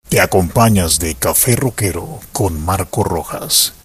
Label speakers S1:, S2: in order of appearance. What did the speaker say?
S1: Te acompañas de Café Roquero con Marco Rojas.